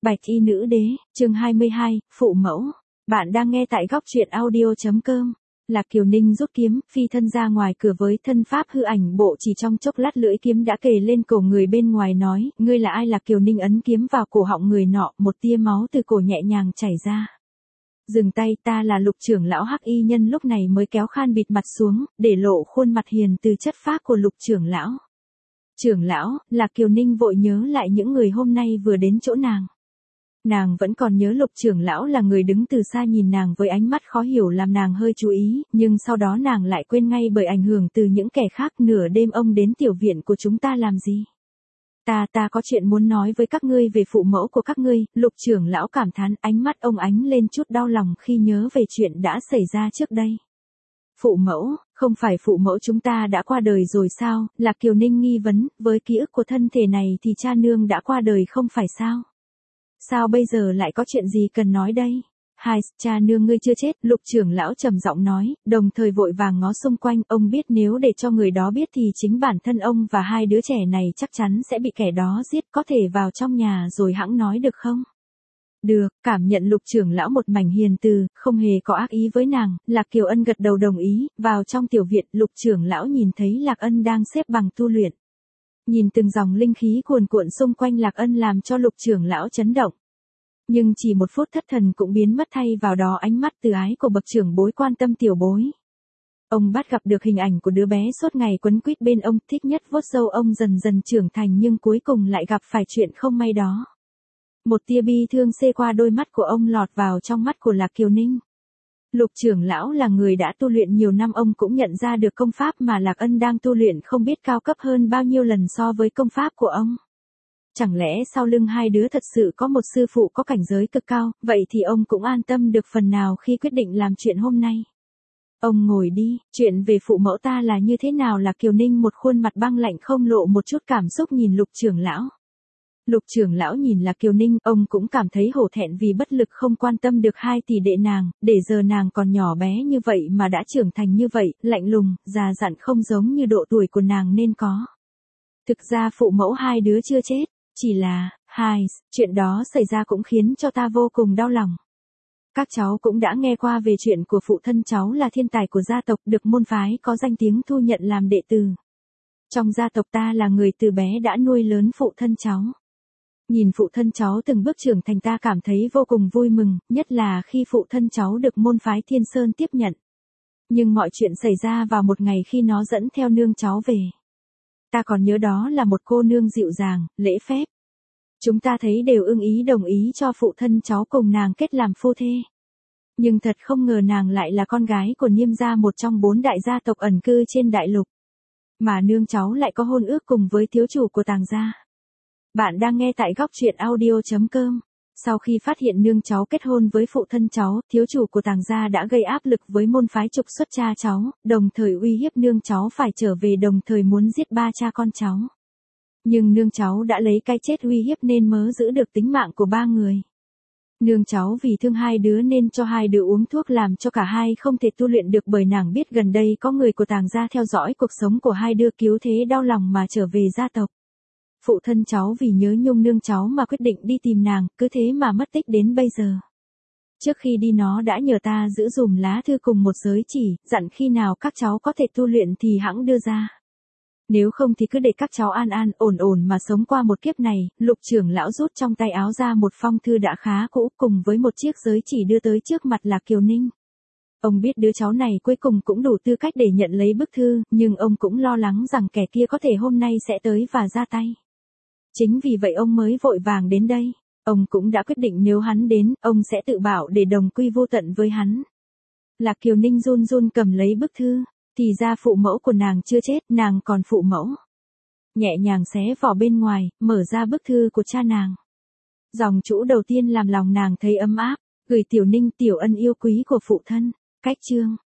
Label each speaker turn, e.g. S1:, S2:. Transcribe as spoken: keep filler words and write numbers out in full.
S1: Bạch y nữ đế, chương hai mươi hai, phụ mẫu. Bạn đang nghe tại góc truyện audio.com. Lạc Kiều Ninh rút kiếm, phi thân ra ngoài cửa với thân pháp hư ảnh bộ, chỉ trong chốc lát lưỡi kiếm đã kề lên cổ người bên ngoài, nói, ngươi là ai? Lạc Kiều Ninh ấn kiếm vào cổ họng người nọ, một tia máu từ cổ nhẹ nhàng chảy ra. Dừng tay, ta là Lục trưởng lão. Hắc y nhân lúc này mới kéo khan bịt mặt xuống, để lộ khuôn mặt hiền từ chất phác của Lục trưởng lão. Trưởng lão, Lạc Kiều Ninh vội nhớ lại những người hôm nay vừa đến chỗ nàng. Nàng vẫn còn nhớ Lục trưởng lão là người đứng từ xa nhìn nàng với ánh mắt khó hiểu, làm nàng hơi chú ý, nhưng sau đó nàng lại quên ngay bởi ảnh hưởng từ những kẻ khác. Nửa đêm ông đến tiểu viện của chúng ta làm gì? Ta ta có chuyện muốn nói với các ngươi về phụ mẫu của các ngươi. Lục trưởng lão cảm thán, ánh mắt ông ánh lên chút đau lòng khi nhớ về chuyện đã xảy ra trước đây. Phụ mẫu, không phải phụ mẫu chúng ta đã qua đời rồi sao? Lạc Kiều Ninh nghi vấn, với ký ức của thân thể này thì cha nương đã qua đời không phải sao? Sao bây giờ lại có chuyện gì cần nói đây? Hai, cha nương ngươi chưa chết, Lục trưởng lão trầm giọng nói, đồng thời vội vàng ngó xung quanh. Ông biết nếu để cho người đó biết thì chính bản thân ông và hai đứa trẻ này chắc chắn sẽ bị kẻ đó giết. Có thể vào trong nhà rồi hẵng nói được không? Được, cảm nhận Lục trưởng lão một mảnh hiền từ, không hề có ác ý với nàng. Lạc Kiều Ân gật đầu đồng ý. Vào trong tiểu viện, Lục trưởng lão nhìn thấy Lạc Ân đang xếp bằng tu luyện. Nhìn từng dòng linh khí cuồn cuộn xung quanh Lạc Ân làm cho Lục trưởng lão chấn động. Nhưng chỉ một phút thất thần cũng biến mất, thay vào đó ánh mắt từ ái của bậc trưởng bối quan tâm tiểu bối. Ông bắt gặp được hình ảnh của đứa bé suốt ngày quấn quýt bên ông, thích nhất vuốt râu ông dần dần trưởng thành, nhưng cuối cùng lại gặp phải chuyện không may đó. Một tia bi thương xê qua đôi mắt của ông, lọt vào trong mắt của Lạc Kiều Ninh. Lục trưởng lão là người đã tu luyện nhiều năm, ông cũng nhận ra được công pháp mà Lạc Ân đang tu luyện không biết cao cấp hơn bao nhiêu lần so với công pháp của ông. Chẳng lẽ sau lưng hai đứa thật sự có một sư phụ có cảnh giới cực cao, vậy thì ông cũng an tâm được phần nào khi quyết định làm chuyện hôm nay. Ông ngồi đi, chuyện về phụ mẫu ta là như thế nào? Lạc Kiều Ninh một khuôn mặt băng lạnh không lộ một chút cảm xúc nhìn Lục trưởng lão. Lục trưởng lão nhìn Lạc Kiều Ninh, ông cũng cảm thấy hổ thẹn vì bất lực không quan tâm được hai tỷ đệ nàng, để giờ nàng còn nhỏ bé như vậy mà đã trưởng thành như vậy, lạnh lùng, già dặn không giống như độ tuổi của nàng nên có. Thực ra phụ mẫu hai đứa chưa chết, chỉ là, hai, chuyện đó xảy ra cũng khiến cho ta vô cùng đau lòng. Các cháu cũng đã nghe qua về chuyện của phụ thân cháu là thiên tài của gia tộc, được môn phái có danh tiếng thu nhận làm đệ tử. Trong gia tộc ta là người từ bé đã nuôi lớn phụ thân cháu. Nhìn phụ thân cháu từng bước trưởng thành ta cảm thấy vô cùng vui mừng, nhất là khi phụ thân cháu được môn phái Thiên Sơn tiếp nhận. Nhưng mọi chuyện xảy ra vào một ngày khi nó dẫn theo nương cháu về. Ta còn nhớ đó là một cô nương dịu dàng, lễ phép. Chúng ta thấy đều ưng ý đồng ý cho phụ thân cháu cùng nàng kết làm phu thê. Nhưng thật không ngờ nàng lại là con gái của Niêm gia, một trong bốn đại gia tộc ẩn cư trên đại lục. Mà nương cháu lại có hôn ước cùng với thiếu chủ của Tàng gia. Bạn đang nghe tại góc truyện audio.com. Sau khi phát hiện nương cháu kết hôn với phụ thân cháu, thiếu chủ của Tàng gia đã gây áp lực với môn phái trục xuất cha cháu, đồng thời uy hiếp nương cháu phải trở về, đồng thời muốn giết ba cha con cháu. Nhưng nương cháu đã lấy cái chết uy hiếp nên mớ giữ được tính mạng của ba người. Nương cháu vì thương hai đứa nên cho hai đứa uống thuốc làm cho cả hai không thể tu luyện được, bởi nàng biết gần đây có người của Tàng gia theo dõi cuộc sống của hai đứa, cứu thế đau lòng mà trở về gia tộc. Phụ thân cháu vì nhớ nhung nương cháu mà quyết định đi tìm nàng, cứ thế mà mất tích đến bây giờ. Trước khi đi nó đã nhờ ta giữ dùm lá thư cùng một giới chỉ, dặn khi nào các cháu có thể tu luyện thì hẵng đưa ra. Nếu không thì cứ để các cháu an an, ổn ổn mà sống qua một kiếp này. Lục trưởng lão rút trong tay áo ra một phong thư đã khá cũ cùng với một chiếc giới chỉ đưa tới trước mặt Lạc Kiều Ninh. Ông biết đứa cháu này cuối cùng cũng đủ tư cách để nhận lấy bức thư, nhưng ông cũng lo lắng rằng kẻ kia có thể hôm nay sẽ tới và ra tay. Chính vì vậy ông mới vội vàng đến đây. Ông cũng đã quyết định nếu hắn đến, ông sẽ tự bảo để đồng quy vô tận với hắn. Lạc Kiều Ninh run run cầm lấy bức thư. Thì ra phụ mẫu của nàng chưa chết, nàng còn phụ mẫu. Nhẹ nhàng xé vỏ bên ngoài, mở ra bức thư của cha nàng. Dòng chữ đầu tiên làm lòng nàng thấy ấm áp. Gửi Tiểu Ninh, Tiểu Ân yêu quý của phụ thân. Cách chương.